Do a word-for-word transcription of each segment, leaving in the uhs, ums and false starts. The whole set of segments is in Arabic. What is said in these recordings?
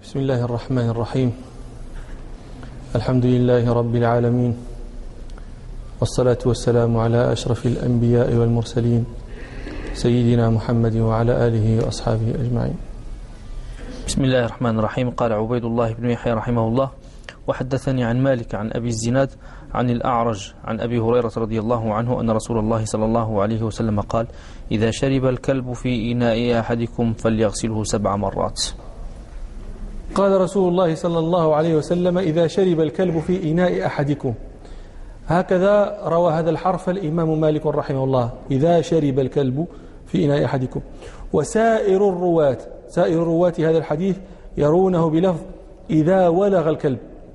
بسم الله الرحمن الرحيم. الحمد لله رب العالمين، والصلاة والسلام على أشرف الأنبياء والمرسلين سيدنا محمد وعلى آله وأصحابه أجمعين. بسم الله الرحمن الرحيم. قال عبيد الله بن يحيى رحمه الله: وحدثني عن مالك عن أبي الزناد عن الأعرج عن أبي هريرة رضي الله عنه أن رسول الله صلى الله عليه وسلم قال: إذا شرب الكلب في إناء أحدكم فليغسله سبع مرات. قال رسول الله صلى الله عليه وسلم: إذا شرب الكلب في إناء أحدكم. هكذا روى هذا الحرف الإمام مالك رحمه الله: إذا شرب الكلب في إناء أحدكم. وسائر الرواة سائر الرواة هذا الحديث يرونه بلفظ إذا ولغ الكلب.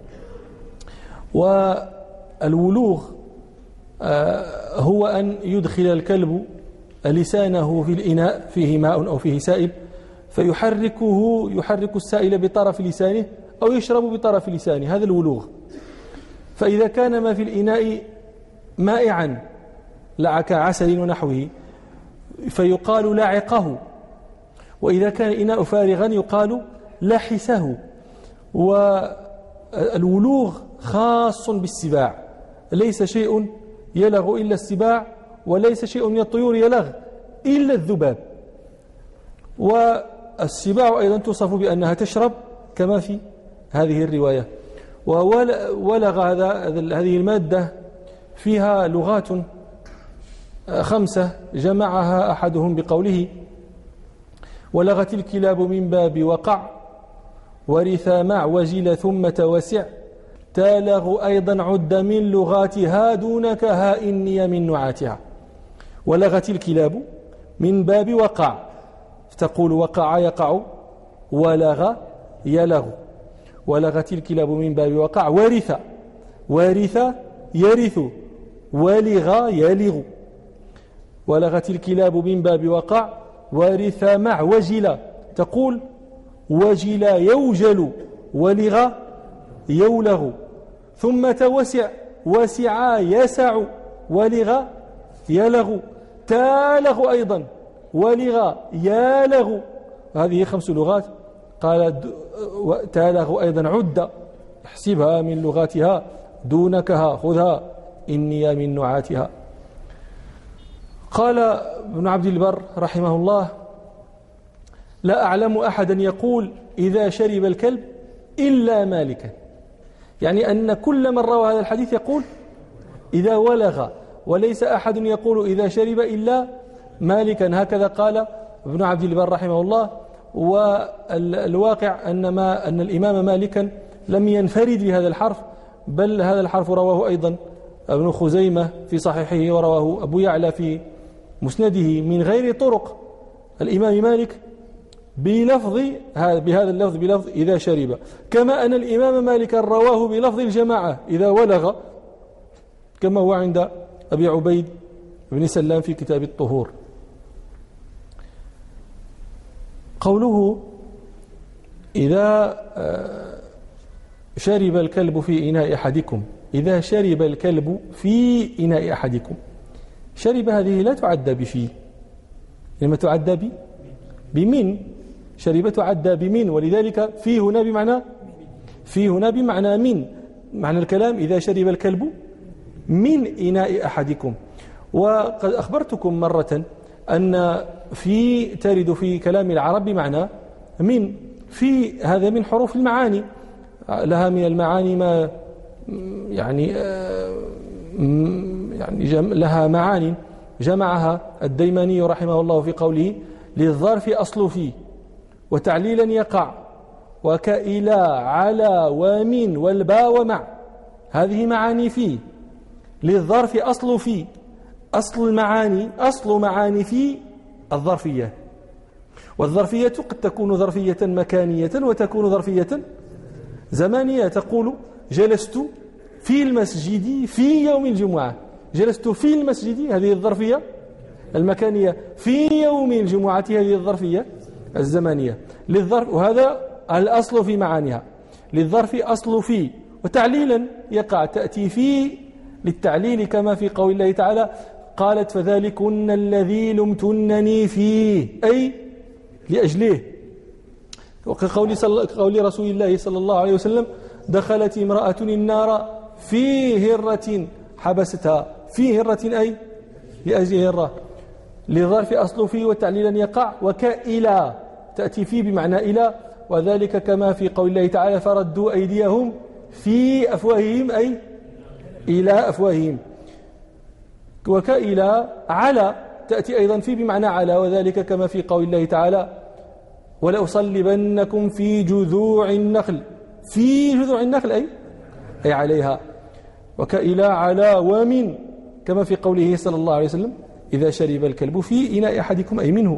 والولوغ هو أن يدخل الكلب لسانه في الإناء فيه ماء أو فيه سائل، فيحركه يحرك السائل بطرف لسانه أو يشرب بطرف لسانه، هذا الولوغ. فإذا كان ما في الإناء مائعا لعك عسل ونحوه فيقال لعقه، وإذا كان الإناء فارغا يقال لحسه. والولوغ خاص بالسباع، ليس شيء يلغ إلا السباع، وليس شيء من الطيور يلغ إلا الذباب. والسباع أيضا توصف بأنها تشرب كما في هذه الرواية. وولغ هذه المادة فيها لغات خمسة جمعها أحدهم بقوله: ولغت الكلاب من باب وقع، ورث مع وجل ثم توسع، تالغ أيضا عد من لغاتها دونك ها إني من نعاتها. ولغت الكلاب من باب وقع، تقول وقع يقع، ولغ يلغ. ولغت الكلاب من باب وقع، ورث ورث يرث، ولغ يلغ. ولغت الكلاب من باب وقع، ورث مع وجل، تقول وجل يوجل، ولغ يولغ. ثم توسع، وسع يسع، ولغ يلغ. تالغ أيضا، ولغ يالغ. هذه خمس لغات. قال تالغ أيضا عد، احسبها من لغاتها، دونكها خذها إني من نعاتها. قال ابن عبد البر رحمه الله: لا أعلم أحدا يقول إذا شرب الكلب إلا مالكا، يعني أن كل من روى هذا الحديث يقول إذا ولغ، وليس أحد يقول إذا شرب إلا مالكا. هكذا قال ابن عبد البر رحمه الله. والواقع أن, ما أن الإمام مالكا لم ينفرد بهذا الحرف، بل هذا الحرف رواه أيضا ابن خزيمة في صحيحه، ورواه أبو يعلى في مسنده من غير طرق الإمام مالك بلفظ بهذا اللفظ بلفظ إذا شرب، كما أن الإمام مالك رواه بلفظ الجماعة إذا ولغ، كما هو عند أبي عبيد بن سلام في كتاب الطهور. قوله إذا شرب الكلب في إناء أحدكم، إذا شرب الكلب في إناء أحدكم، شرب هذه لا تعدى بفي، لما تعدى بمن، شرب تعدى بمن، ولذلك في هنا بمعنى في هنا بمعنى من. معنى الكلام إذا شرب الكلب من إناء أحدكم. وقد أخبرتكم مرة أن في ترد في كلام العرب بمعنى من. في هذا من حروف المعاني، لها من المعاني ما يعني يعني لها معاني جمعها الديماني رحمه الله في قوله: للظرف أصل في، وتعليلا يقع، وكإلى على ومن والباء ومع. هذه معاني في. للظرف أصل في، أصل المعاني أصل معاني في الظرفية. والظرفية قد تكون ظرفية مكانية وتكون ظرفية زمانية. تقول جلست في المسجد في يوم الجمعة، جلست في المسجد هذه الظرفية المكانية، في يوم الجمعة هذه الظرفية الزمانية. للظرف، وهذا الأصل في معانيها. للظرف أصل في، وتعليلا يقع، تأتي في للتعليل، كما في قول الله تعالى: قالت فذلكن الذي لمتنني فيه، أي لأجله. وكقول قول رسول الله صلى الله عليه وسلم دخلت امرأة النار في هرة حبستها، في هرة أي لأجل هرة، للظرف أصل فيه والتعليل يقع، وكإلى تأتي فيه بمعنى إلى، وذلك كما في قول الله تعالى فردوا أيديهم في أفواههم أي إلى أفواههم. وكإلى على تأتي أيضا فيه بمعنى على، وذلك كما في قول الله تعالى ولأصلبنكم في جذوع النخل، في جذوع النخل أي أي عليها. وكإلى على ومن كما في قوله صلى الله عليه وسلم إذا شرب الكلب في إناء أحدكم أي منه،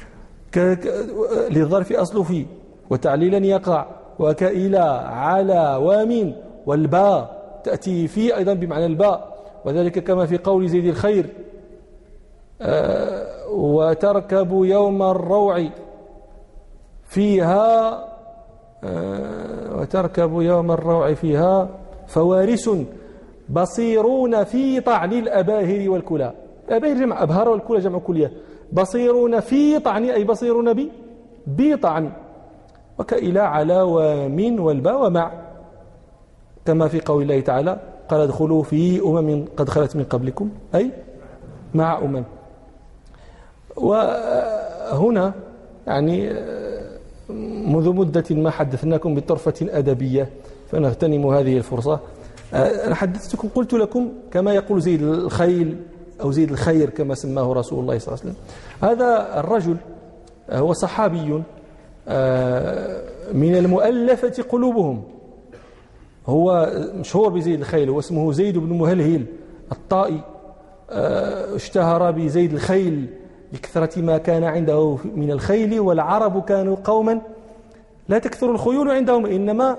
للظرف أصل فيه وتعليلا يقع. وكإلى على ومن، والباء تأتي فيه أيضا بمعنى الباء، وذلك كما في قول زيد الخير أه وتركب يوم الروع فيها أه وتركب يوم الروع فيها فوارس بصيرون في طعن الأباهر والكلى. الأباهر جمع أبهر والكلى جمع كلية. بصيرون في طعن أي بصيرون بي بطعن. وكإلى على ومن والباء ومع كما في قول الله تعالى قال ادخلوا في أمم قد خلت من قبلكم أي مع أمم. وهنا يعني منذ مدة ما حدثناكم بطرفة أدبية فنغتنم هذه الفرصة. أنا حدثتكم قلت لكم كما يقول زيد الخيل أو زيد الخير كما سماه رسول الله صلى الله عليه وسلم. هذا الرجل هو صحابي من المؤلفة قلوبهم، هو مشهور بزيد الخيل واسمه زيد بن مهلهل الطائي، اشتهر بزيد الخيل لكثرة ما كان عنده من الخيل، والعرب كانوا قوما لا تكثر الخيول عندهم إنما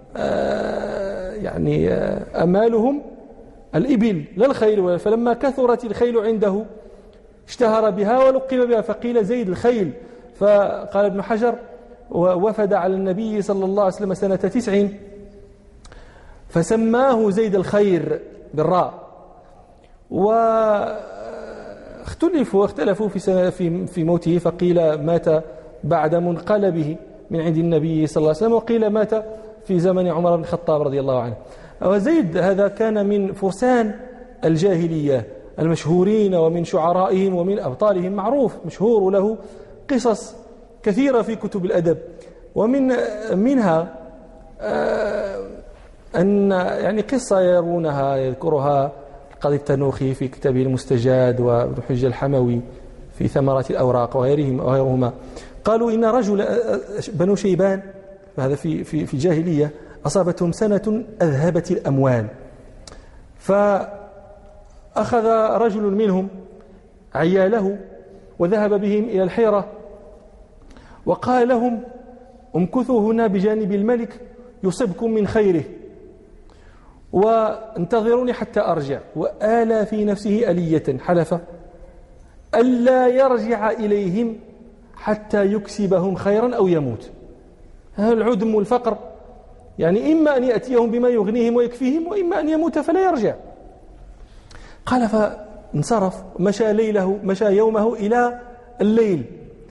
يعني أمالهم الإبل لا الخيل، فلما كثرت الخيل عنده اشتهر بها ولقب بها فقيل زيد الخيل. فقال ابن حجر ووفد على النبي صلى الله عليه وسلم سنة تسع فسماه زيد الخير بالراء. واختلفوا واختلفوا في في في موته، فقيل مات بعد منقلبه من عند النبي صلى الله عليه وسلم، وقيل مات في زمن عمر بن الخطاب رضي الله عنه. وزيد هذا كان من فرسان الجاهلية المشهورين ومن شعرائهم ومن أبطالهم، معروف مشهور له قصص كثيرة في كتب الأدب، ومن منها أن يعني قصة يرونها يذكرها القاضي التنوخي في كتابه المستجاد وابن حجة الحموي في ثمرات الأوراق وغيرهم وغيرهما. قالوا إن رجل بنو شيبان هذا في في في الجاهلية أصابتهم سنة أذهبت الأموال، فأخذ رجل منهم عياله وذهب بهم إلى الحيرة وقال لهم امكثوا هنا بجانب الملك يصبكم من خيره وانتظروني حتى أرجع. وآلى في نفسه ألية حلف ألا يرجع إليهم حتى يكسبهم خيرا أو يموت. هذا العدم والفقر يعني إما أن يأتيهم بما يغنيهم ويكفيهم، وإما أن يموت فلا يرجع. قال فانصرف مشى ليله مشى يومه إلى الليل،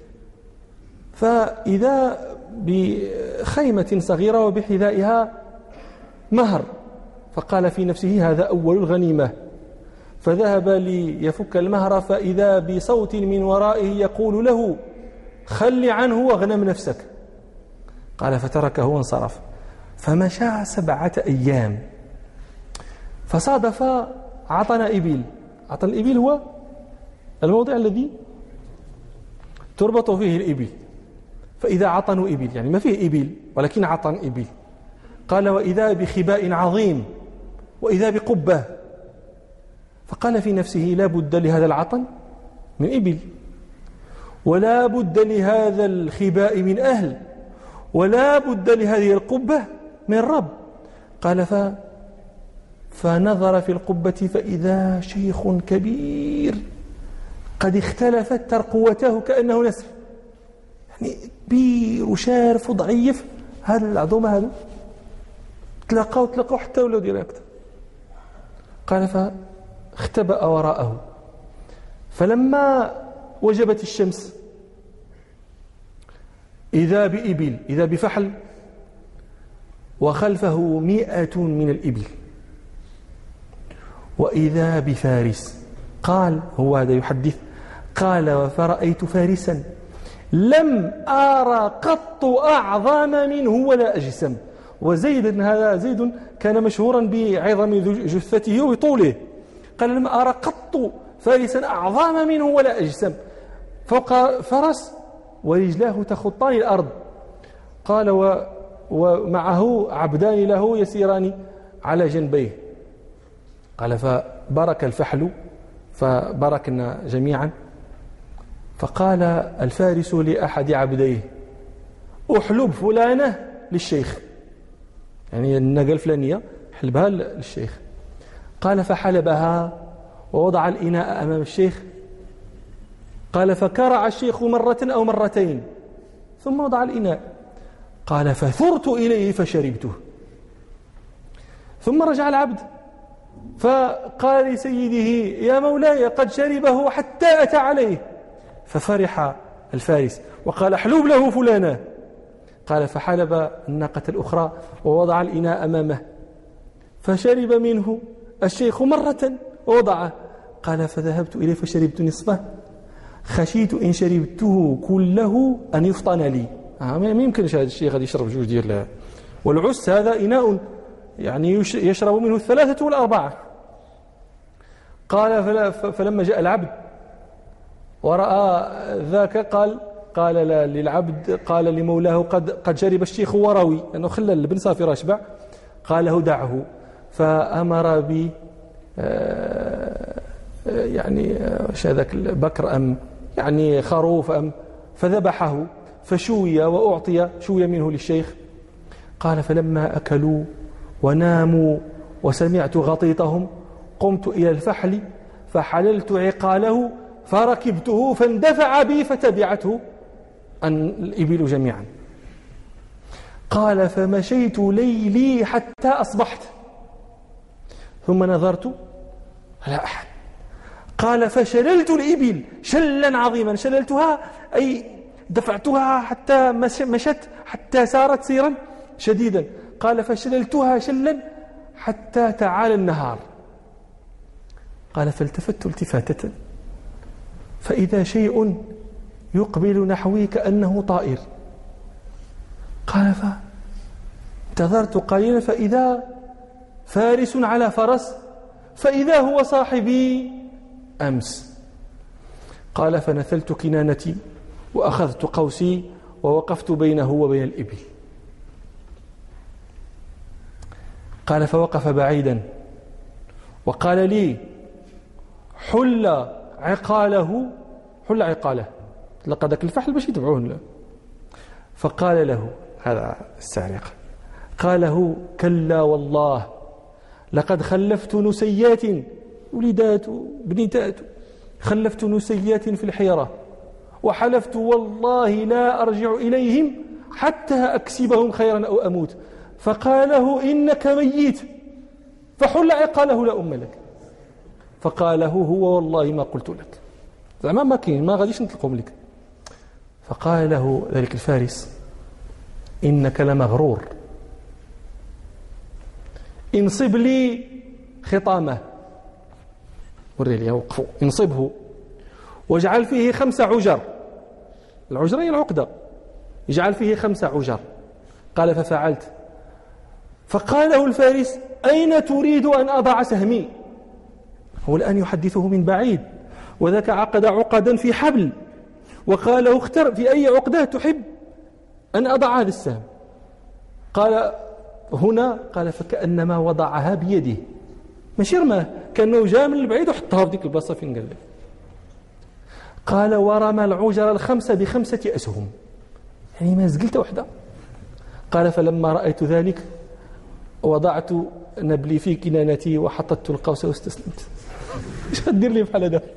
فإذا بخيمة صغيرة وبحذائها مهر، فقال في نفسه هذا أول الغنيمة، فذهب ليفك المهر فإذا بصوت من ورائه يقول له خل عنه واغنم نفسك. قال فتركه وانصرف، فمشى سبعة أيام فصادف عطن إبل. عطن الإبل هو الموضع الذي تربط فيه الإبل، فإذا عطنوا إبل يعني ما فيه إبل ولكن عطن إبل. قال وإذا بخباء عظيم وإذا بقبة، فقال في نفسه لا بد لهذا العطن من إبل، ولا بد لهذا الخباء من أهل، ولا بد لهذه القبة من رب. قال ف فنظر في القبة فإذا شيخ كبير قد اختلفت ترقوته كأنه نسر، يعني كبير وشارف وضعيف. هذا العظومة هذا تلاقوا تلاقوا حتى ولو دير أكثر. قال فاختبأ وراءه، فلما وجبت الشمس إذا بإبل، إذا بفحل وخلفه مئة من الإبل، وإذا بفارس. قال هو هذا يحدث، قال فرأيت فارسا لم أرى قط أعظم منه ولا أجسم. وزيد هذا زيد كان مشهورا بعظم جثته وطوله. قال لم أرى قط فارسا أعظم منه ولا أجسم، فوق فرس ورجلاه تخطان الأرض. قال و ومعه عبدان له يسيران على جنبيه. قال فبرك الفحل فبركنا جميعا. فقال الفارس لأحد عبديه أحلب فلانة للشيخ، يعني الناقة الفلانية حلبها للشيخ. قال فحلبها ووضع الإناء أمام الشيخ. قال فكرع الشيخ مرة أو مرتين ثم وضع الإناء. قال فثرت إليه فشربته. ثم رجع العبد فقال لسيده يا مولاي قد شربه حتى أتى عليه. ففرح الفارس وقال احلب له فلانة. قال فحلب الناقة الأخرى ووضع الإناء أمامه فشرب منه الشيخ مرة ووضعه. قال فذهبت إليه فشربت نصفه، خشيت إن شربته كله أن يفطن لي. آه ما يمكنش هذا الشيخ غادي يشرب جوج ديال، والعس هذا إناء يعني يشرب منه الثلاثة والأربعة. قال فلما جاء العبد ورأى ذاك قال قال للعبد قال لمولاه قد قد شرب الشيخ وروي، لأنه خلى البن صافي راشبع. قال له دعه. فأمر ب يعني ايش هذاك بكر أم يعني خروف أم، فذبحه فشوي وأعطي شوي منه للشيخ. قال فلما أكلوا وناموا وسمعت غطيطهم قمت إلى الفحل فحللت عقاله فركبته فاندفع بي فتبعته الإبل جميعا. قال فمشيت ليلي حتى أصبحت ثم نظرت لا أحد. قال فشللت الإبل شلا عظيما، شللتها أي دفعتها حتى مشت حتى سارت سيرا شديدا. قال فشللتها شلا حتى تعالى النهار. قال فالتفت التفاتة فإذا شيء يقبل نحوي كأنه طائر. قال فانتظرت قليلا فإذا فارس على فرس فإذا هو صاحبي أمس. قال فنثلت كنانتي وأخذت قوسي ووقفت بينه وبين الإبل. قال فوقف بعيدا وقال لي حل عقاله حل عقاله لقدك الفحل باش يتبعون له. فقال له هذا السارق قال له كلا والله لقد خلفت نسيات ولدات بنتات خلفت نسيات في الحيرة وحلفت والله لا أرجع إليهم حتى أكسبهم خيرا أو أموت. فقال له إنك ميت فحل عقاله لا أم لك. فقال له هو والله ما قلت لك، زعما ما كاين ما غاديش نطلقهم لك. فقال له ذلك الفارس إنك لمغرور، انصب لي خطامه، وري لي وقفوا، انصبه واجعل فيه خمس عجر، العجرة هي العقدة، اجعل فيه خمس عجر. قال ففعلت. فقال له الفارس أين تريد أن أضع سهمي؟ هو الآن يحدثه من بعيد، وذاك عقد عقدا في حبل وقال له اختر في أي عقدة تحب أن أضع هذا السهم. قال هنا، قال فكأنما وضعها بيده، ماشي رماه، كأنه جاء من البعيد وحطها في ديك البلاصة فين قال له. قال ورمى العجر الخمسة بخمسة أسهم، يعني ما زقلت وحده. قال فلما رأيت ذلك وضعت نبلي في كنانتي وحطت القوس واستسلمت. ايش غدير لي بحال هذا؟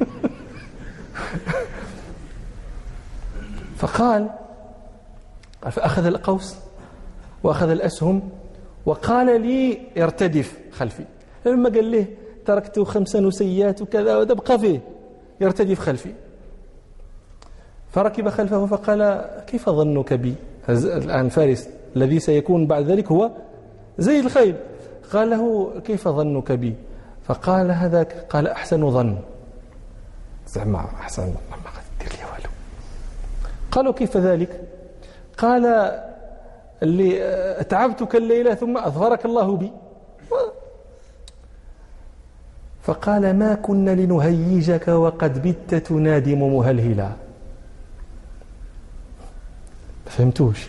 فقال فأخذ القوس وأخذ الأسهم وقال لي ارتدف خلفي. لما قال له تركت خمس نسيات وكذا وده بقى فيه يرتدف خلفي. فركب خلفه فقال كيف ظنك بي؟ الآن فارس الذي سيكون بعد ذلك هو زيد الخيل. قال له كيف ظنك بي؟ فقال هذاك قال أحسن ظن. زعما أحسن ظن ما غادي دير لي والو. قالوا كيف ذلك؟ قال اللي أتعبتك الليلة ثم أظهرك الله بي. فقال ما كنا لنهيجك وقد بت تنادم مهلهلا. فهمتوش؟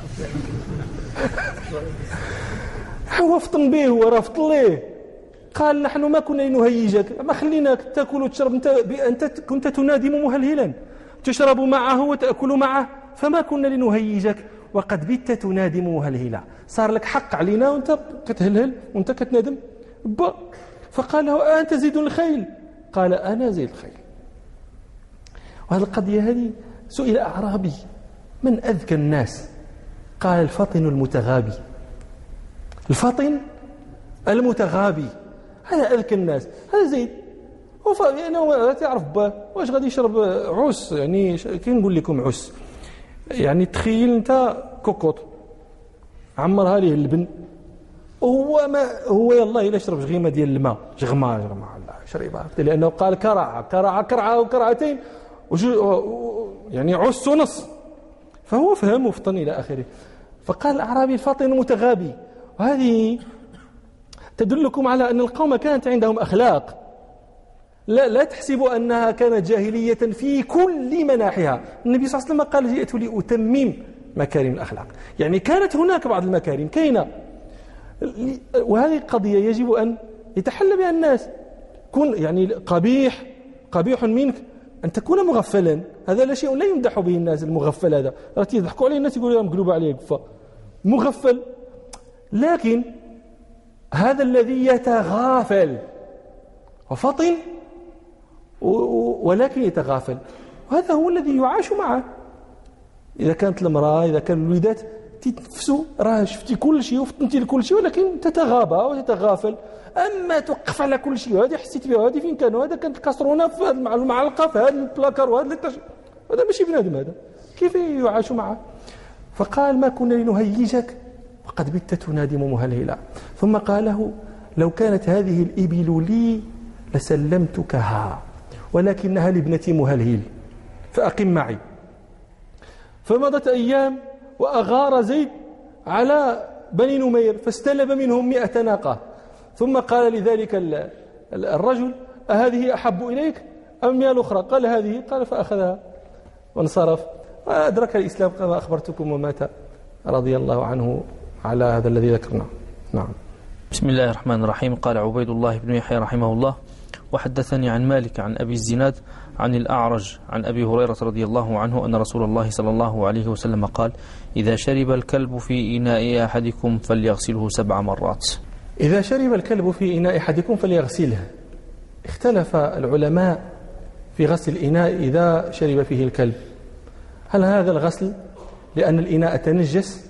هو فطن به ورفط ليه. قال نحن ما كنا لنهيجك، ما خليناك تأكل وتشرب، أنت, أنت كنت تنادم مهلهلا تشرب معه وتأكل معه، فما كنا لنهيجك وقد بت تنادم مهلهلا. صار لك حق علينا وانت كتهلهل وانت كتنادم. فقال له أنت زيد الخيل؟ قال أنا زيد الخيل. وهذه القضية هذه سئل أعرابي من أذكى الناس؟ قال الفطن المتغابي. الفطن المتغابي هذا أذكى الناس، هذا زيد. يعني تعرف باه واش غادي يشرب عس، يعني كي نقول لكم عس، يعني تخيل انت كوكوط عمرها ليه اللبن وهو ما هو يلا الا شرب غيمه ديال الماء جغمه جغمه لا شريبها، لانه قال كرعه كرعه كرعه وكرعتين يعني عس ونص، فهو فهم وفطن الى اخره. فقال الاعرابي الفاطن المتغابي. وهذه تدلكم على ان القوم كانت عندهم اخلاق، لا لا تحسبوا أنها كانت جاهلية في كل مناحها. النبي صلى الله عليه وسلم قال جئت لأتمم مكارم الأخلاق، يعني كانت هناك بعض المكارم كاينة، وهذه قضية يجب أن يتحلى بها الناس. كن يعني قبيح قبيح منك أن تكون مغفلا، هذا لا شيء لا يمدح به الناس. المغفل هذا راه يضحكوا عليه الناس، يقولوا مقلوب عليه قفا مغفل. لكن هذا الذي يتغافل وفطن ولكن يتغافل، وهذا هو الذي يعاش معه. إذا كانت المرأة إذا كان الوليدات تتنفسوا، راه شفتي كل شيء وفطنتي لكل شيء، ولكن تتغابى وتتغافل. أما توقف على كل شيء، وهذه حسيت بها، وهذه فين كانوا، هذا كانت الكاسرونه في هذه المعلقة في هذا البلاكار، وهذا هذا ماشي بنادم، هذا كيف يعاش معه؟ فقال ما كنا لنهيجك وقد بت تنادم مهلهلا. ثم قال له لو كانت هذه الإبل لي لسلمتكها ولكنها لابنتي مهلهل فأقم معي. فمضت أيام وأغار زيد على بني نمير فاستلب منهم مئة ناقة، ثم قال لذلك الرجل أهذه أحب إليك أم مئة الأخرى؟ قال هذه. قال فأخذها وانصرف وأدرك الإسلام كما أخبرتكم ومات رضي الله عنه على هذا الذي ذكرنا. نعم. بسم الله الرحمن الرحيم. قال عبيد الله بن يحيى رحمه الله وحدثني عن مالك عن أبي الزناد عن الأعرج عن أبي هريرة رضي الله عنه أن رسول الله صلى الله عليه وسلم قال إذا شرب الكلب في إناء أحدكم فليغسله سبع مرات. إذا شرب الكلب في إناء أحدكم فليغسله. اختلف العلماء في غسل الإناء إذا شرب فيه الكلب، هل هذا الغسل لأن الإناء تنجس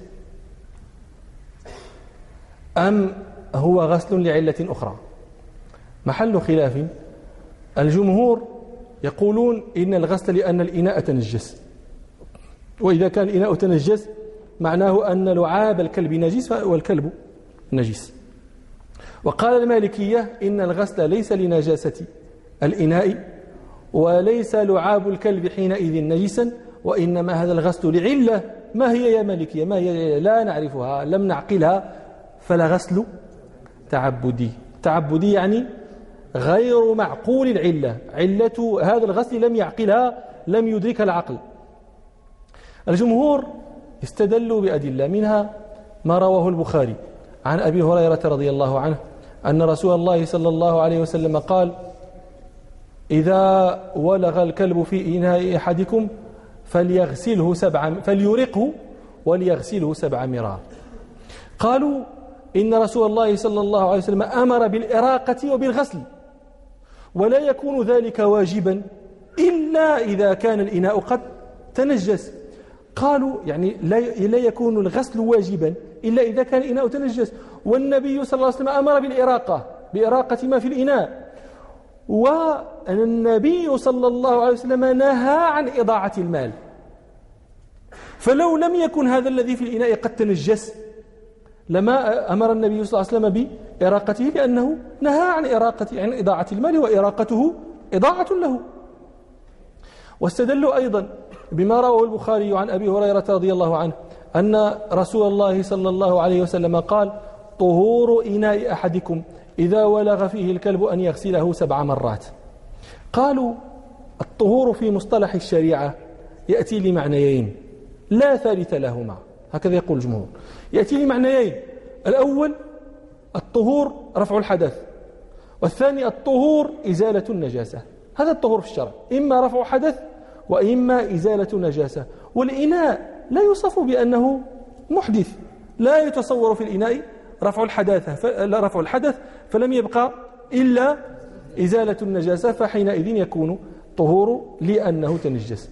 أم هو غسل لعلة أخرى؟ محل خلاف. الجمهور يقولون إن الغسل لأن الإناء تنجس، وإذا كان الإناء تنجس معناه أن لعاب الكلب نجس والكلب نجس. وقال المالكية إن الغسل ليس لنجاسة الإناء وليس لعاب الكلب حينئذ نجسا، وإنما هذا الغسل لعلة. ما هي يا مالكية؟ ما هي؟ لا نعرفها لم نعقلها، فلا غسل تعبدي. تعبدي يعني غير معقول العلة، علة هذا الغسل لم يعقلها، لم يدرك العقل. الجمهور استدلوا بأدلة، منها ما رواه البخاري عن أبي هريرة رضي الله عنه أن رسول الله صلى الله عليه وسلم قال إذا ولغ الكلب في إناء أحدكم فليغسله سبع فليرقه وليغسله سبع مرات. قالوا إن رسول الله صلى الله عليه وسلم أمر بالإراقة وبالغسل، ولا يكون ذلك واجبا إلا إذا كان الإناء قد تنجس. قالوا يعني لا يكون الغسل واجبا إلا إذا كان الإناء تنجس، والنبي صلى الله عليه وسلم أمر بالإراقة بإراقة ما في الإناء، والنبي صلى الله عليه وسلم نهى عن إضاعة المال. فلو لم يكن هذا الذي في الإناء قد تنجس لما أمر النبي صلى الله عليه وسلم بإراقته، لأنه نهى عن إراقة عن إضاعة المال، وإراقته إضاعة له. واستدلوا أيضا بما رواه البخاري عن أبي هريرة رضي الله عنه أن رسول الله صلى الله عليه وسلم قال: طهور إناء أحدكم إذا ولغ فيه الكلب أن يغسله سبع مرات. قالوا الطهور في مصطلح الشريعة يأتي لمعنيين لا ثالث لهما، هكذا يقول الجمهور. يأتي لمعنيين: الأول الطهور رفع الحدث، والثاني الطهور إزالة النجاسة. هذا الطهور في الشرع، إما رفع حدث وإما إزالة نجاسة. والإناء لا يوصف بأنه محدث، لا يتصور في الإناء رفع الحدث لا رفع الحدث فلم يبقى إلا إزالة النجاسة، فحينئذ يكون طهور لأنه تنجس.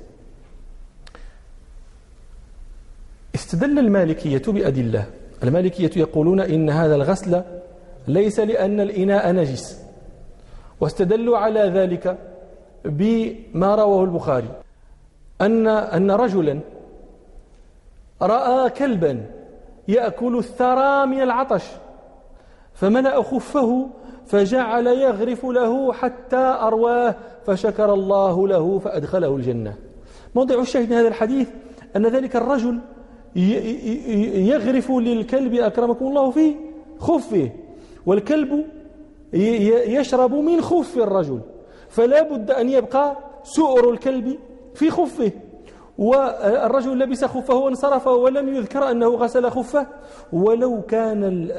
استدل المالكية بأدلة. المالكية يقولون إن هذا الغسل ليس لأن الإناء نجس، واستدلوا على ذلك بما رواه البخاري أن أن رجلا رأى كلبا يأكل الثرى من العطش فملأ خفه فجعل يغرف له حتى أرواه فشكر الله له فأدخله الجنة. موضع الشاهد من هذا الحديث أن ذلك الرجل يغرف للكلب أكرمكم الله في خفه، والكلب يشرب من خف الرجل، فلا بد أن يبقى سؤر الكلب في خفه. والرجل لبس خفه وانصرف ولم يذكر أنه غسل خفه، ولو كان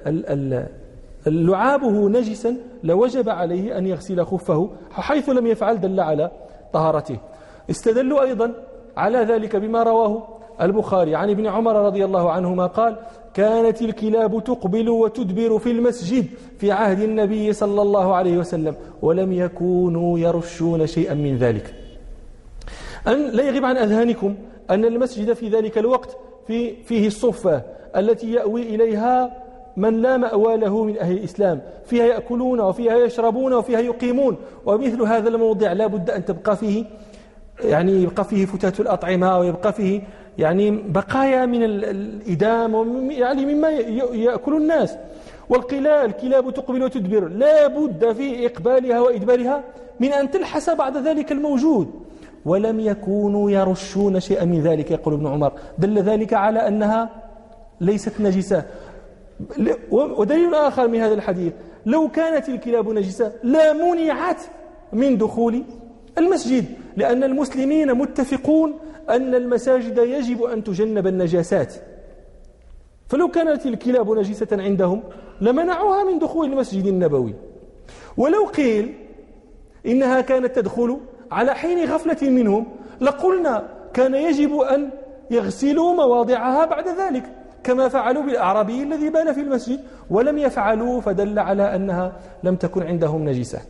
لعابه نجسا لوجب عليه أن يغسل خفه، حيث لم يفعل دل على طهارته. استدلوا أيضا على ذلك بما رواه البخاري عن ابن عمر رضي الله عنهما قال: كانت الكلاب تقبل وتدبر في المسجد في عهد النبي صلى الله عليه وسلم ولم يكونوا يرشون شيئا من ذلك. أن لا يغيب عن أذهانكم أن المسجد في ذلك الوقت في فيه الصفة التي يأوي إليها من لا مأوى له من أهل الإسلام، فيها يأكلون وفيها يشربون وفيها يقيمون. ومثل هذا الموضع لا بد أن تبقى فيه يعني يبقى فيه فتات الأطعمة، ويبقى فيه يعني بقايا من الإدام يعني مما يأكل الناس. والقلال الكلاب تقبل وتدبر، لا بد في إقبالها وإدبارها من أن تلحس بعد ذلك الموجود، ولم يكونوا يرشون شيئا من ذلك. يقول ابن عمر: دل ذلك على أنها ليست نجسة. ودليل آخر من هذا الحديث: لو كانت الكلاب نجسة لا منعت من دخول المسجد، لأن المسلمين متفقون أن المساجد يجب أن تجنب النجاسات، فلو كانت الكلاب نجسة عندهم لمنعوها من دخول المسجد النبوي. ولو قيل إنها كانت تدخل على حين غفلة منهم لقلنا كان يجب أن يغسلوا مواضعها بعد ذلك، كما فعلوا بالأعرابي الذي بال في المسجد، ولم يفعلوا، فدل على أنها لم تكن عندهم نجسة.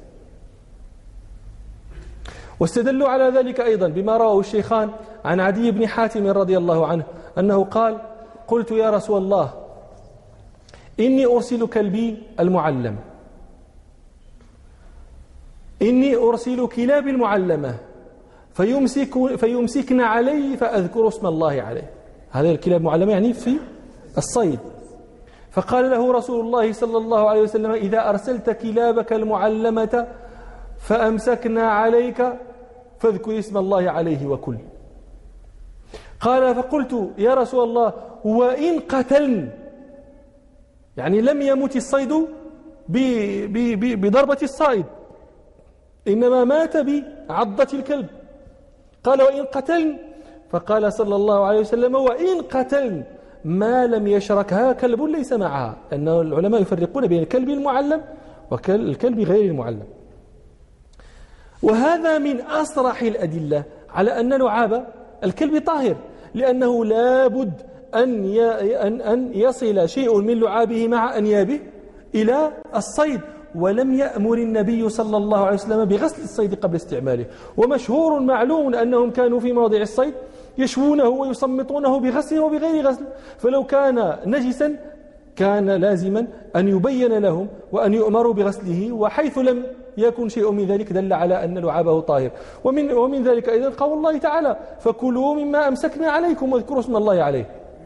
واستدلوا على ذلك أيضا بما رواه الشيخان عن عدي بن حاتم رضي الله عنه أنه قال: قلت يا رسول الله إني أرسل كلبي المعلم إني أرسل كلابي المعلمة فيمسك فيمسكن علي فأذكر اسم الله عليه. هذا الكلاب المعلمة يعني في الصيد. فقال له رسول الله صلى الله عليه وسلم: إذا أرسلت كلابك المعلمة فأمسكنا عليك فاذكر اسم الله عليه وكل. قال: فقلت يا رسول الله وإن قتلن، يعني لم يمت الصيد بضربة الصائد، إنما مات بعضة الكلب. قال: وإن قتلن؟ فقال صلى الله عليه وسلم: وإن قتلن ما لم يشركها كلب ليس معها، لأن العلماء يفرقون بين الكلب المعلم والكلب غير المعلم. وهذا من أصرح الأدلة على أن لعاب الكلب طاهر، لأنه لا بد أن أن يصل شيء من لعابه مع أنيابه إلى الصيد، ولم يأمر النبي صلى الله عليه وسلم بغسل الصيد قبل استعماله. ومشهور معلوم أنهم كانوا في مواضع الصيد يشوونه ويصمتونه بغسل وبغير غسل، فلو كان نجسا كان لازما أن يبين لهم وأن يؤمروا بغسله، وحيث لم يكون شيء من ذلك دل على أن لعابه طاهر. ومن, ومن ذلك أيضا قول الله تعالى فكلوا مما أمسكنا عليكم واذكروا اسم الله عليه.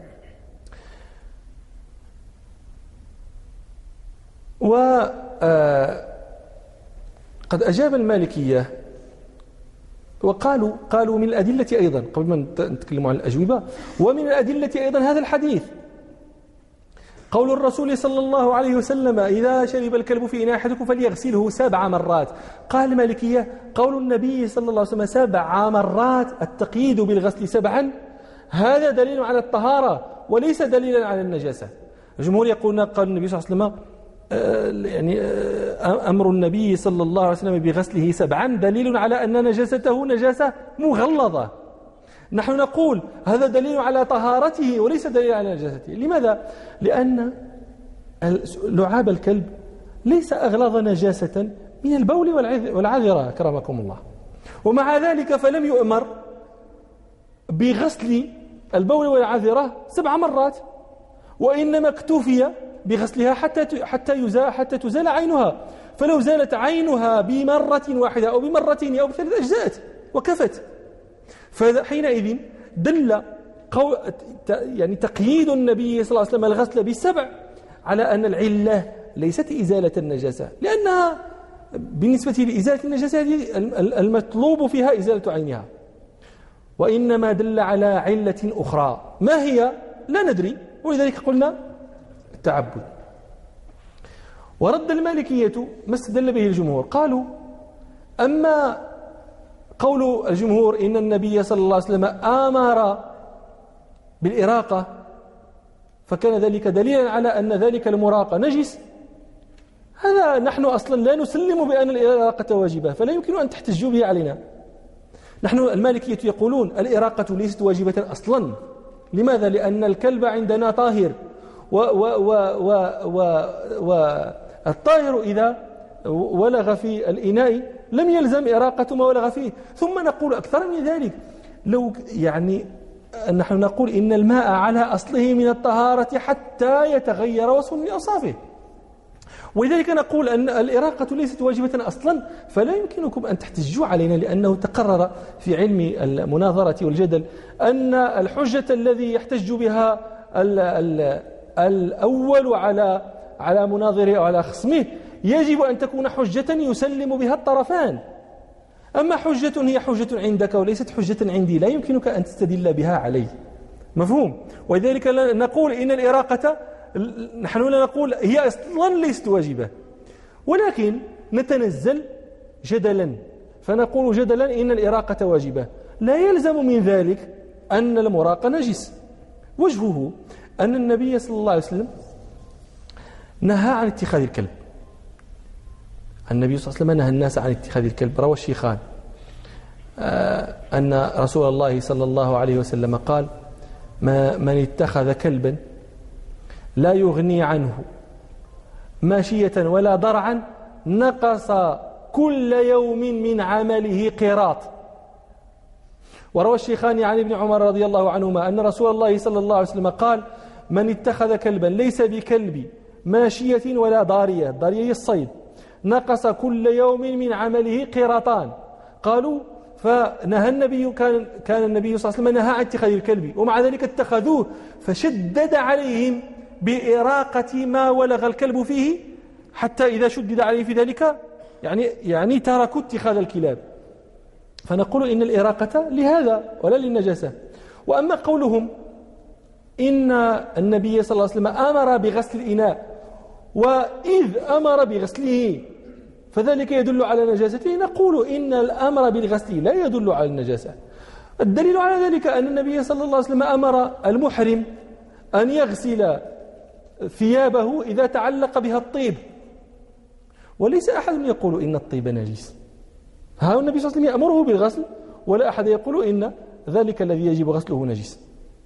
وقد أجاب المالكية وقالوا قالوا من الأدلة أيضا قبل ما نتكلم عن الأجوبة، ومن الأدلة أيضا هذا الحديث قول الرسول صلى الله عليه وسلم إذا شرب الكلب في إناء أحدكم فليغسله سبع مرات. قال المالكية قول النبي صلى الله عليه وسلم سبع مرات، التقييد بالغسل سبعا هذا دليل على الطهارة وليس دليلا على النجاسة. الجمهور يقولون قال النبي صلى الله عليه وسلم يعني أمر النبي صلى الله عليه وسلم بغسله سبعا دليل على أن نجاسته نجاسة مغلظة. نحن نقول هذا دليل على طهارته وليس دليل على نجاسته. لماذا؟ لأن لعاب الكلب ليس أغلظ نجاسة من البول والعذرة كرمكم الله، ومع ذلك فلم يؤمر بغسل البول والعذرة سبع مرات، وإنما اكتفي بغسلها حتى حتى يزال حتى تزال عينها. فلو زالت عينها بمرة واحدة أو بمرتين أو بثلاث أجزاء وكفت. فحينئذ دل قو... يعني تقييد النبي صلى الله عليه وسلم الغسل بالسبع على أن العلة ليست إزالة النجاسة، لأنها بالنسبة لإزالة النجاسة المطلوب فيها إزالة عينها، وإنما دل على علة أخرى ما هي لا ندري، ولذلك قلنا التعبد. ورد المالكية ما استدل به الجمهور، قالوا أما قول الجمهور إن النبي صلى الله عليه وسلم آمر بالإراقة فكان ذلك دليلا على أن ذلك المراق نجس، هذا نحن أصلا لا نسلم بأن الإراقة واجبة، فلا يمكن أن تحتجوا به علينا. نحن المالكية يقولون الإراقة ليست واجبة أصلا. لماذا؟ لأن الكلب عندنا طاهر، والطاهر إذا ولغ في الإناء لم يلزم إراقة ما ولغ فيه. ثم نقول أكثر من ذلك، لو يعني نحن نقول إن الماء على أصله من الطهارة حتى يتغير وصف من أوصافه، ولذلك نقول أن الإراقة ليست واجبة أصلا، فلا يمكنكم أن تحتجوا علينا، لأنه تقرر في علم المناظرة والجدل أن الحجة الذي يحتج بها ال ال الأول على على مناظره أو على خصمه يجب أن تكون حجة يسلم بها الطرفان. أما حجة هي حجة عندك وليست حجة عندي لا يمكنك أن تستدل بها علي. مفهوم؟ ولذلك نقول إن الإراقة نحن لا نقول هي أصلا ليست واجبة، ولكن نتنزل جدلا فنقول جدلا إن الإراقة واجبة، لا يلزم من ذلك أن المراق نجس. وجهه أن النبي صلى الله عليه وسلم نهى عن اتخاذ الكلب. النبي صلى الله عليه وسلم نهى الناس عن اتخاذ الكلب. روى الشيخان آه أن رسول الله صلى الله عليه وسلم قال ما من اتخذ كلبا لا يغني عنه ماشية ولا ضرعا نقص كل يوم من عمله قيراط. وروى الشيخان عن ابن عمر رضي الله عنهما أن رسول الله صلى الله عليه وسلم قال من اتخذ كلبا ليس بكلب ماشية ولا ضارية، ضارية الصيد، نقص كل يوم من عمله قيراطان. قالوا فنهى النبي كان كان النبي صلى الله عليه وسلم نهى عن اتخاذ الكلب، ومع ذلك اتخذوه فشدد عليهم بإراقة ما ولغ الكلب فيه، حتى إذا شدد عليه في ذلك يعني يعني تركوا اتخاذ الكلاب. فنقول إن الإراقة لهذا ولا للنجاسة. وأما قولهم إن النبي صلى الله عليه وسلم أمر بغسل الإناء وإذ أمر بغسله فذلك يدل على نجاسته، نقول إن الأمر بالغسل لا يدل على النجاسة. الدليل على ذلك أن النبي صلى الله عليه وسلم أمر المحرم أن يغسل ثيابه إذا تعلق بها الطيب، وليس أحد يقول إن الطيب نجس. ها النبي صلى الله عليه وسلم يأمره بالغسل ولا أحد يقول إن ذلك الذي يجب غسله نجس.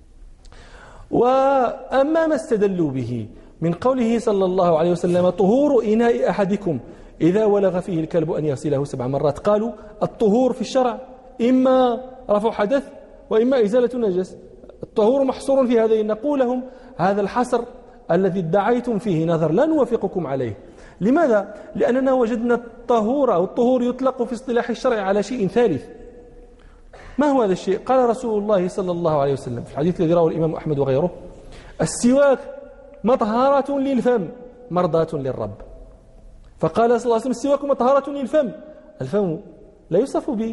وأما ما استدلوا به من قوله صلى الله عليه وسلم طهور إناء أحدكم إذا ولغ فيه الكلب أن يغسله سبع مرات، قالوا الطهور في الشرع إما رفع حدث وإما إزالة نجس. الطهور محصور في هذين. نقول لهم هذا الحصر الذي ادعيتم فيه نظر لا نوافقكم عليه، لماذا؟ لأننا وجدنا الطهور أو الطهور يطلق في اصطلاح الشرع على شيء ثالث. ما هو هذا الشيء؟ قال رسول الله صلى الله عليه وسلم في الحديث الذي رواه الإمام أحمد وغيره: السواك مطهرة للفم مرضاة للرب. فقال صلى الله عليه وسلم: السواك مطهرة للفم. الفم لا يوصف ب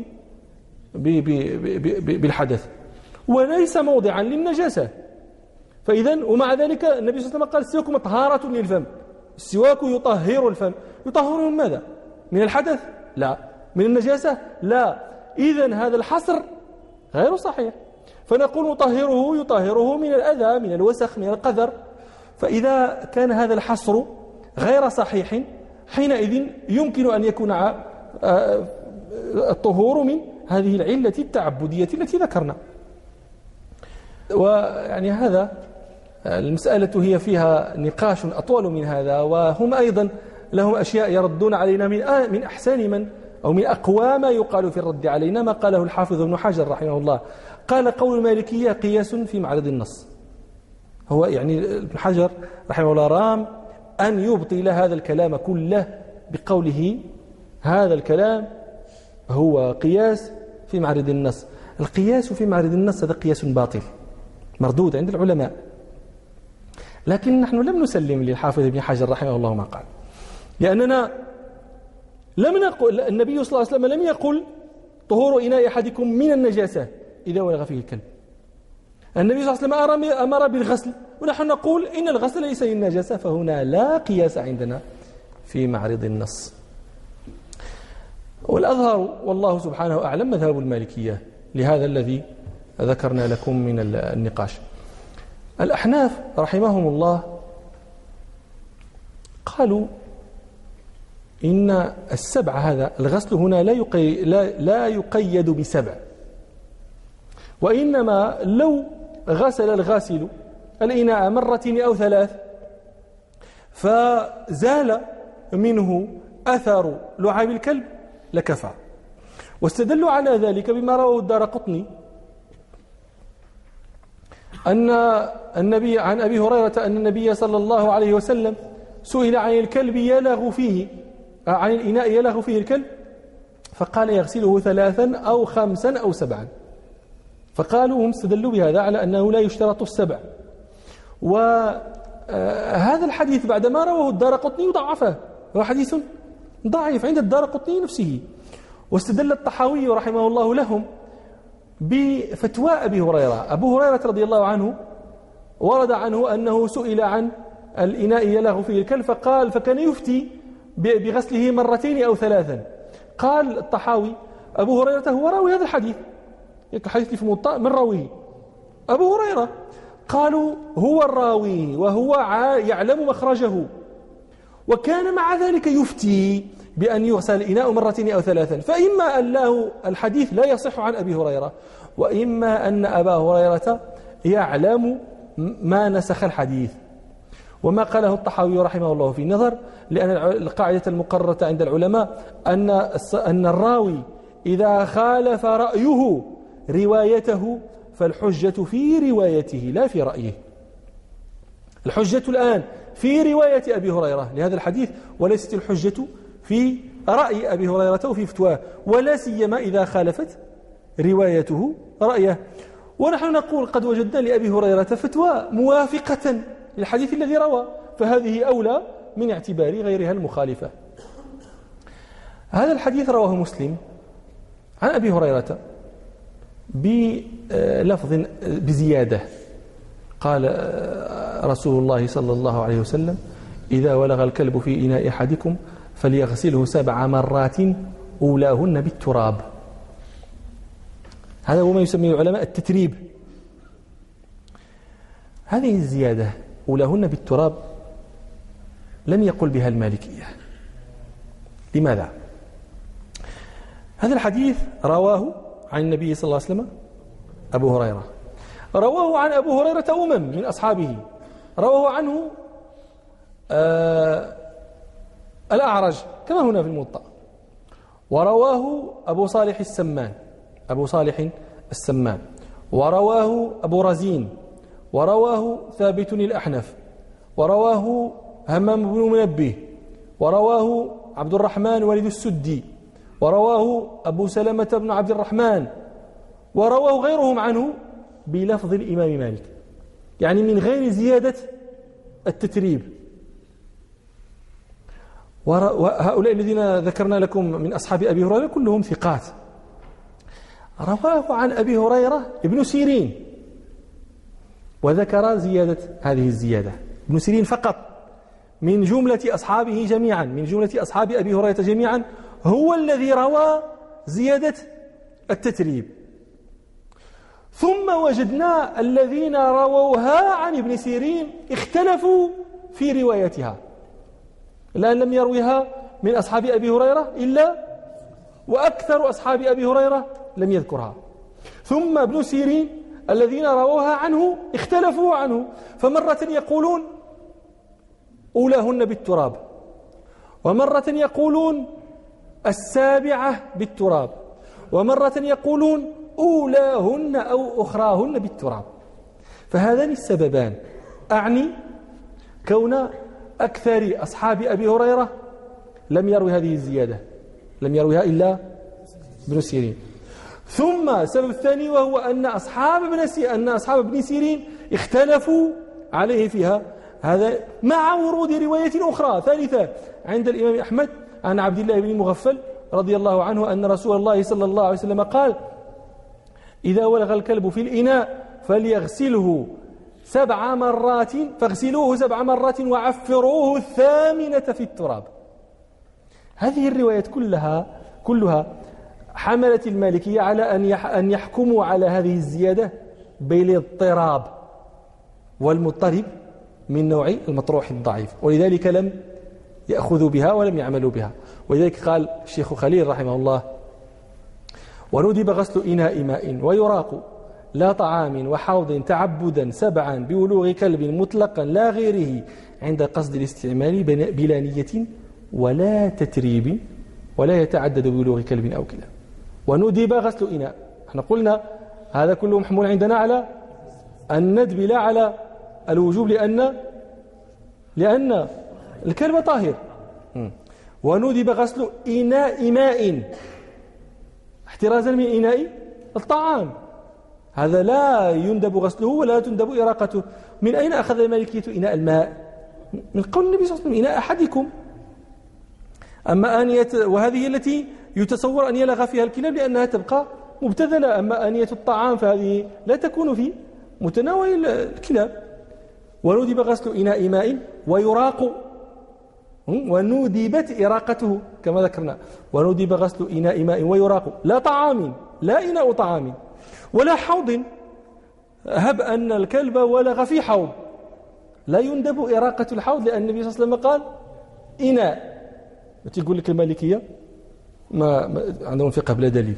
بالحدث وليس موضعا للنجاسة. فإذا ومع ذلك النبي صلى الله عليه وسلم قال: السواك مطهرة للفم. السواك يطهر الفم. يطهر من ماذا؟ من الحدث؟ لا. من النجاسة؟ لا. إذن هذا الحصر غير صحيح. فنقول مطهره يطهره من الأذى، من الوسخ، من القذر. فإذا كان هذا الحصر غير صحيح حينئذ يمكن أن يكون الطهور من هذه العلة التعبدية التي ذكرنا. ويعني هذا المسألة هي فيها نقاش أطول من هذا، وهم أيضا لهم أشياء يردون علينا من من أحسن من أو من أقوى ما يقال في الرد علينا ما قاله الحافظ ابن حجر رحمه الله. قال: قول المالكية قياس في معرض النص. هو يعني ابن حجر رحمه الله رام أن يبطل هذا الكلام كله بقوله: هذا الكلام هو قياس في معرض النص. القياس في معرض النص هذا قياس باطل مردود عند العلماء، لكن نحن لم نسلم للحافظ ابن حجر رحمه الله ما قال، لأننا لم نقل النبي صلى الله عليه وسلم لم يقل: طهور إناء أحدكم من النجاسة إذا ولغ فيه الكلب. النبي صلى الله عليه وسلم أمر بالغسل، ونحن نقول إن الغسل ليس للنجاسة، فهنا لا قياس عندنا في معرض النص. والأظهر والله سبحانه أعلم مذهب المالكية لهذا الذي ذكرنا لكم من النقاش. الأحناف رحمهم الله قالوا إن السبع هذا الغسل هنا لا يقي لا, لا يقيد بسبع، وإنما لو غسل الغاسل الإناء مرتين أو ثلاث فزال منه أثر لعاب الكلب لكفى. واستدلوا على ذلك بما رواه الدارقطني أن النبي عن أبي هريرة أن النبي صلى الله عليه وسلم سئل عن الكلب يلغ فيه عن الإناء يلغ فيه الكلب، فقال: يغسله ثلاثا أو خمسا أو سبعا. فقالوا هم استدلوا بهذا على أنه لا يشترط السبع. وهذا الحديث بعدما رواه الدارقطني ضعفه، هو حديث ضعيف عند الدارقطني نفسه. واستدل الطحاوي رحمه الله لهم بفتوى أبي هريرة. أبو هريرة رضي الله عنه ورد عنه أنه سئل عن الإناء يلغ فيه الكلب فقال فكان يفتي بغسله مرتين أو ثلاثا. قال الطحاوي: أبو هريرة هو راوي هذا الحديث، الحديث في الموطأ من راويه أبو هريرة. قالوا: هو الراوي وهو يعلم مخرجه، وكان مع ذلك يفتي بأن يغسل الإناء مرتين أو ثلاثا. فإما أن له الحديث لا يصح عن أبي هريرة، وإما أن أبا هريرة يعلم ما نسخ الحديث. وما قاله الطحاوي رحمه الله في نظر، لأن القاعدة المقررة عند العلماء أن أن الراوي إذا خالف رأيه روايته فالحجة في روايته لا في رأيه. الحجة الآن في رواية أبي هريرة لهذا الحديث، وليست الحجة في رأي أبي هريرة وفي فتواه، ولا سيما إذا خالفت روايته رأيه. ونحن نقول قد وجدنا لأبي هريرة فتوى موافقة للحديث الذي روى، فهذه أولى من اعتبار غيرها المخالفة. هذا الحديث رواه مسلم عن أبي هريرة بلفظ بزيادة. قال رسول الله صلى الله عليه وسلم: إذا ولغ الكلب في إناء أحدكم فليغسله سبع مرات أولاهن بالتراب. هذا هو ما يسميه العلماء التتريب. هذه الزيادة أولاهن بالتراب لم يقل بها المالكية. لماذا؟ هذا الحديث رواه عن النبي صلى الله عليه وسلم أبو هريرة، رواه عن أبو هريرة أمم من أصحابه، رواه عنه آه الأعرج كما هنا في الموطأ، ورواه أبو صالح السمان أبو صالح السمان ورواه أبو رزين، ورواه ثابت الأحنف، ورواه همام بن منبه، ورواه عبد الرحمن والد السدي، ورواه أبو سلمة بن عبد الرحمن، ورواه غيرهم عنه بلفظ الإمام مالك، يعني من غير زيادة التتريب. وهؤلاء الذين ذكرنا لكم من أصحاب أبي هريرة كلهم ثقات. رواه عن أبي هريرة ابن سيرين وذكر زيادة هذه الزيادة، ابن سيرين فقط من جملة أصحابه جميعا، من جملة أصحاب أبي هريرة جميعا هو الذي روى زيادة التتريب. ثم وجدنا الذين رووها عن ابن سيرين اختلفوا في روايتها، الآن لم يرويها من أصحاب أبي هريرة إلا وأكثر أصحاب أبي هريرة لم يذكرها. ثم ابن سيرين الذين رووها عنه اختلفوا عنه، فمرة يقولون أولاهن بالتراب، ومرة يقولون السابعة بالتراب، ومرة يقولون أولاهن أو أخراهن بالتراب. فهذان السببان أعني كون أكثر أصحاب أبي هريرة لم يروي هذه الزيادة، لم يرويها إلا ابن سيرين. ثم السبب الثاني وهو أن أصحاب ابن سيرين أن أصحاب ابن سيرين اختلفوا عليه فيها، هذا مع ورود رواية أخرى ثالثة عند الإمام أحمد عن عبد الله بن مغفل رضي الله عنه أن رسول الله صلى الله عليه وسلم قال: إذا ولغ الكلب في الإناء فليغسله سبع مرات فاغسلوه سبع مرات وعفروه الثامنة في التراب. هذه الروايات كلها كلها حملت المالكية على أن يحكموا على هذه الزيادة بالاضطراب والمضطرب من نوع المطروح الضعيف، ولذلك لم يأخذوا بها ولم يعملوا بها. ولذلك قال الشيخ خليل رحمه الله: وندب غسل إناء ماء ويراق لا طعام وحوض تعبدا سبعا بولوغ كلب مطلقا لا غيره عند قصد الاستعمال بلا نية ولا تتريب ولا يتعدد بولوغ كلب أو كلاب. وندب غسل إناء، احنا قلنا هذا كله محمول عندنا على الندب لا على الوجوب، لأن لأن الكلب طاهر. وندب غسل إناء ماء احترازا من إناء الطعام، هذا لا يندب غسله ولا تندب إراقته. من أين أخذ المالكية إناء الماء؟ من قول النبي صلى الله عليه وسلم: إناء أحدكم. أما آنية، وهذه التي يتصور أن يلغى فيها الكلاب لأنها تبقى مبتذلة، أما آنية الطعام فهذه لا تكون في متناول الكلاب. وندب غسل إناء ماء ويراق، وندبت إراقته كما ذكرنا. وندب غسل إناء ماء ويراق لا طعام، لا إناء طعام ولا حوض. هب أن الكلب ولغ في حوض لا يندب إراقة الحوض، لأن النبي صلى الله عليه وسلم قال إناء. تقول لك المالكية ما, ما عندهم فقه بلا دليل.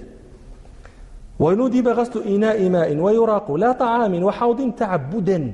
وندب غسل إناء ماء ويراق لا طعام وحوض تعبدا،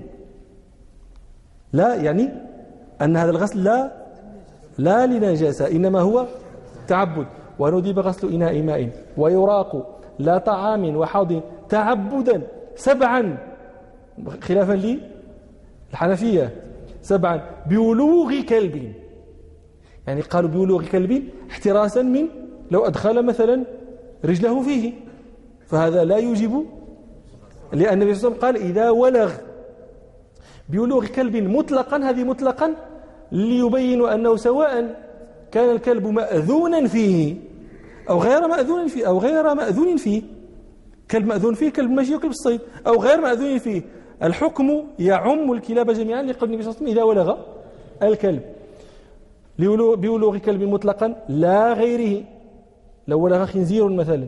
لا يعني أن هذا الغسل لا لا لنجاسة إنما هو تعبد. وندب غسل إناء ماء ويراق لا طعام وحوض تعبدا سبعا، خلافا للحنفية سبعا بولوغ كلب، يعني قالوا بولوغ كلب احتراسا من لو أدخل مثلا رجله فيه، فهذا لا يوجب، لأن النبي صلى الله عليه وسلم قال إذا ولغ بولوغ كلب مطلقا، هذه مطلقا ليبين أنه سواء كان الكلب مأذونا فيه أو غير مأذون فيه أو غير مأذون فيه، كلب مأذون فيه كلب ماشي وكلب الصيد، أو غير مأذون فيه، الحكم يعم الكلاب جميعا، لقول النبي صلى الله عليه وسلم إذا ولغ الكلب بولوغ كلب مطلقا لا غيره. لو ولغ خنزير مثلا،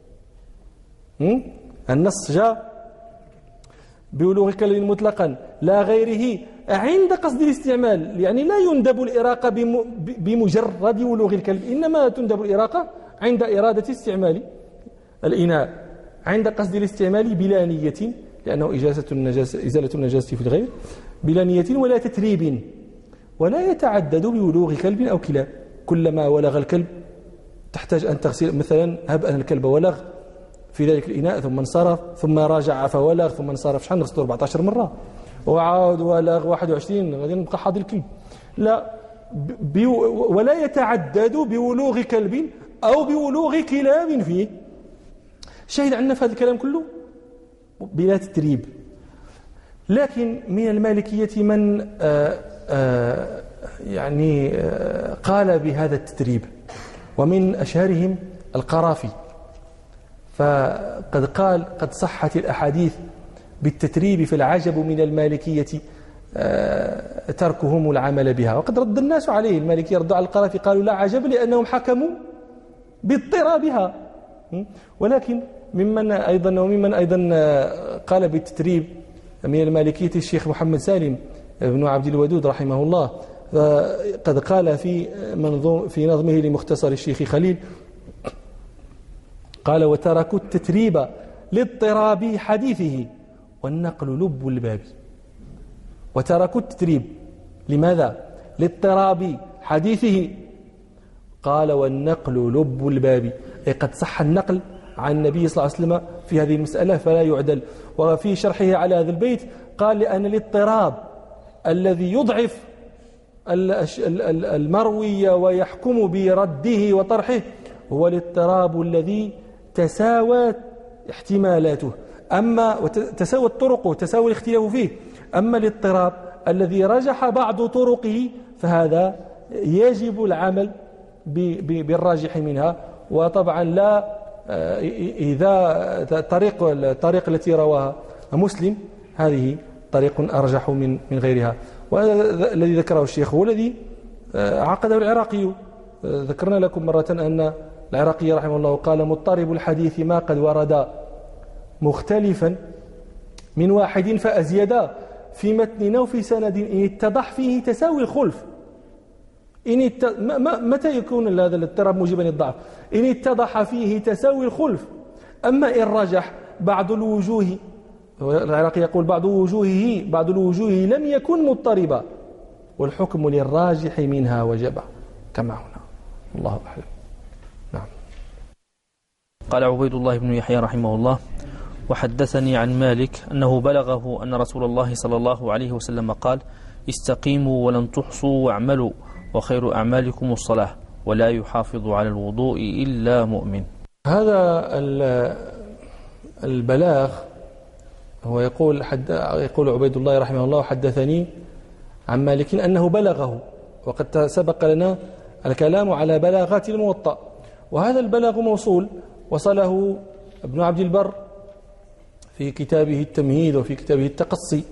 النص جاء بولوغ كلب مطلقا لا غيره عند قصد الاستعمال، يعني لا يندب الإراقة بمجرد ولوغ الكلب، إنما تندب الإراقة عند إرادة استعمال الإناء عند قصد الاستعمال بلا نية، لأنه إجازة النجاسة إزالة النجاسة في الغير بلا نية ولا تتريب، ولا يتعدد بولوغ كلب أو كلاب. كلما ولغ الكلب تحتاج أن تغسل، مثلا هب أن الكلب ولغ في ذلك الإناء ثم انصرف ثم راجع فولغ ثم انصرف، شحال نغسلوا أربعة عشر مرة وعاد ولغ واحد وعشرين، غادي نبقى حاضر الكلب؟ لا، ولا يتعدد بولوغ كلب أو بولوغ كلاب فيه. شاهد عندنا في هذا الكلام كله بلا تتريب. لكن من المالكية من آآ آآ يعني آآ قال بهذا التتريب، ومن أشهرهم القرافي، فقد قال قد صحت الأحاديث بالتتريب، فالعجب من المالكية تركهم العمل بها. وقد رد الناس عليه، المالكية ردوا على القرافي قالوا لا عجب لأنهم حكموا باضطرابها. ولكن ممن أيضا وممن أيضا قال بالتتريب من المالكية الشيخ محمد سالم بن عبد الودود رحمه الله، قد قال في منظوم في نظمه لمختصر الشيخ خليل، قال وتركوا التتريب لاضطراب حديثه والنقل لب الباب. وتركوا التتريب لماذا؟ لاضطراب حديثه، قال والنقل لب الباب، أي قد صح النقل عن النبي صلى الله عليه وسلم في هذه المسألة فلا يعدل. وفي شرحه على هذا البيت قال لأن الاضطراب الذي يضعف المروي ويحكم برده وطرحه هو الاضطراب الذي تساوت احتمالاته، أما تساوت طرقه، تساوي الاختلاف فيه. أما الاضطراب الذي رجح بعض طرقه فهذا يجب العمل بالراجح منها. وطبعا لا إذا طريق الطريق التي رواها مسلم هذه طريق أرجح من من غيرها. وهذا الذي ذكره الشيخ هو الذي عقده العراقي. ذكرنا لكم مرة أن العراقي رحمه الله قال مضطرب الحديث ما قد ورد مختلفا من واحد فأزيدا في متن أو في سند إن اتضح فيه تساوي الخلف. إن الت... متى يكون هذا الاضطراب موجبا للضعف؟ إن اتضح فيه تساوي الخلف. أما إن رجح بعض الوجوه، العراقي يقول بعض وجوهه بعض الوجوه لم يكن مضطربا والحكم للراجح منها وجب كما هنا. الله أعلم. نعم. قال عبيد الله بن يحيى رحمه الله وحدثني عن مالك أنه بلغه أن رسول الله صلى الله عليه وسلم قال استقيموا ولن تحصوا واعملوا وخير أعمالكم الصلاة ولا يحافظ على الوضوء إلا مؤمن. هذا البلاغ هو يقول حد يقول عبيد الله رحمه الله حدثني عن مالك أنه بلغه، وقد سبق لنا الكلام على بلاغات الموطأ، وهذا البلاغ موصول وصله ابن عبد البر في كتابه التمهيد وفي كتابه التقصي،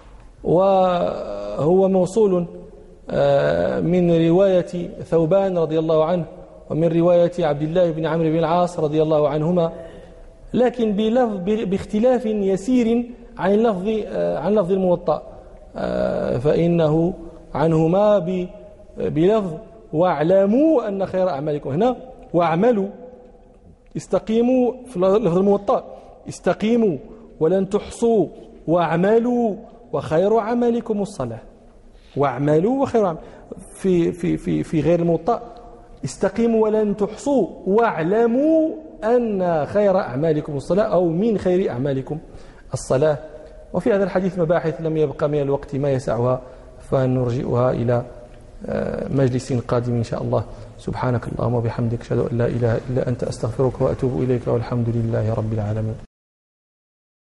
وهو موصول من رواية ثوبان رضي الله عنه ومن رواية عبد الله بن عمرو بن العاص رضي الله عنهما، لكن بلفظ باختلاف يسير عن لفظ عن لفظ الموطأ، فإنه عنهما بلفظ واعلموا أن خير أعمالكم، هنا واعملوا استقيموا في لفظ الموطأ استقيموا ولن تحصوا واعملوا وخير عملكم الصلاة. واعملوا وخير عمل. في في في في غير الموطأ استقيموا ولن تحصوا واعلموا أن خير أعمالكم الصلاة أو من خير أعمالكم الصلاة. وفي هذا الحديث مباحث لم يبقى من الوقت ما يسعها، فنرجئها إلى مجلس قادم إن شاء الله. سبحانك اللهم وبحمدك أشهد أن لا إله إلا أنت أستغفرك وأتوب إليك والحمد لله رب العالمين.